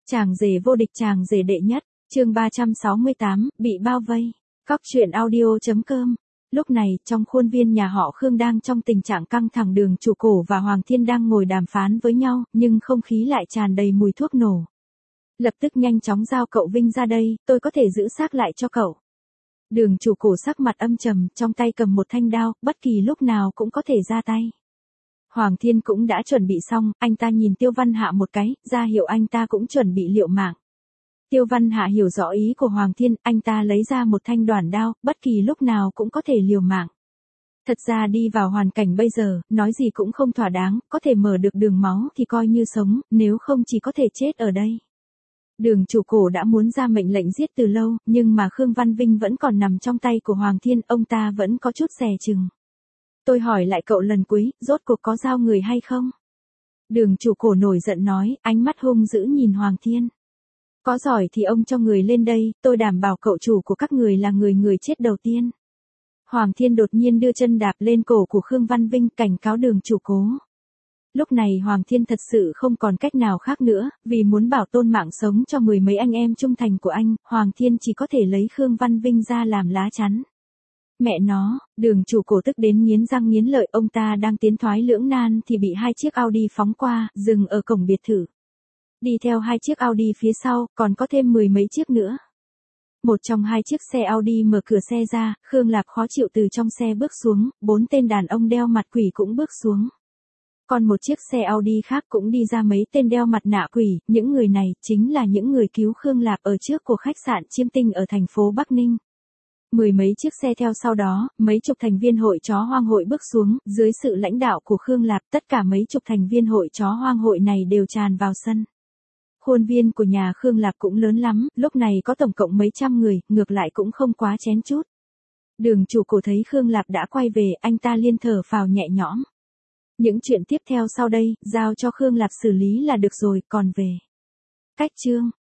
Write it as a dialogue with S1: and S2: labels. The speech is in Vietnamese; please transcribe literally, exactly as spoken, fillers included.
S1: Chàng rể vô địch, chàng rể đệ nhất, chương ba trăm sáu mươi tám, bị bao vây. Cóc truyện audio.com. Lúc này, trong khuôn viên nhà họ Khương đang trong tình trạng căng thẳng, Đường Chủ Cổ và Hoàng Thiên đang ngồi đàm phán với nhau, nhưng không khí lại tràn đầy mùi thuốc nổ. Lập tức nhanh chóng giao cậu Vinh ra đây, tôi có thể giữ xác lại cho cậu. Đường Chủ Cổ sắc mặt âm trầm, trong tay cầm một thanh đao, bất kỳ lúc nào cũng có thể ra tay. Hoàng Thiên cũng đã chuẩn bị xong, anh ta nhìn Tiêu Văn Hạ một cái, ra hiệu anh ta cũng chuẩn bị liệu mạng. Tiêu Văn Hạ hiểu rõ ý của Hoàng Thiên, anh ta lấy ra một thanh đoản đao, bất kỳ lúc nào cũng có thể liều mạng. Thật ra đi vào hoàn cảnh bây giờ, nói gì cũng không thỏa đáng, có thể mở được đường máu thì coi như sống, nếu không chỉ có thể chết ở đây. Đường Chủ Cổ đã muốn ra mệnh lệnh giết từ lâu, nhưng mà Khương Văn Vinh vẫn còn nằm trong tay của Hoàng Thiên, ông ta vẫn có chút dè chừng. Tôi hỏi lại cậu lần cuối, rốt cuộc có giao người hay không? Đường Chủ Cổ nổi giận nói, ánh mắt hung dữ nhìn Hoàng Thiên. Có giỏi thì ông cho người lên đây, tôi đảm bảo cậu chủ của các người là người người chết đầu tiên. Hoàng Thiên đột nhiên đưa chân đạp lên cổ của Khương Văn Vinh, cảnh cáo Đường Chủ Cố. Lúc này Hoàng Thiên thật sự không còn cách nào khác nữa, vì muốn bảo tồn mạng sống cho mười mấy anh em trung thành của anh, Hoàng Thiên chỉ có thể lấy Khương Văn Vinh ra làm lá chắn. Mẹ nó, Đường Chủ Cổ tức đến nghiến răng nghiến lợi, ông ta đang tiến thoái lưỡng nan thì bị hai chiếc Audi phóng qua, dừng ở cổng biệt thự. Đi theo hai chiếc Audi phía sau, còn có thêm mười mấy chiếc nữa. Một trong hai chiếc xe Audi mở cửa xe ra, Khương Lạp khó chịu từ trong xe bước xuống, bốn tên đàn ông đeo mặt quỷ cũng bước xuống. Còn một chiếc xe Audi khác cũng đi ra mấy tên đeo mặt nạ quỷ, những người này chính là những người cứu Khương Lạp ở trước của khách sạn Chiêm Tinh ở thành phố Bắc Ninh. Mười mấy chiếc xe theo sau đó, mấy chục thành viên hội chó hoang hội bước xuống, dưới sự lãnh đạo của Khương Lạp, tất cả mấy chục thành viên hội chó hoang hội này đều tràn vào sân. Khuôn viên của nhà Khương Lạp cũng lớn lắm, lúc này có tổng cộng mấy trăm người, ngược lại cũng không quá chén chút. Đường Chủ Cổ thấy Khương Lạp đã quay về, anh ta liên thở phào nhẹ nhõm. Những chuyện tiếp theo sau đây, giao cho Khương Lạp xử lý là được rồi, còn về cách chương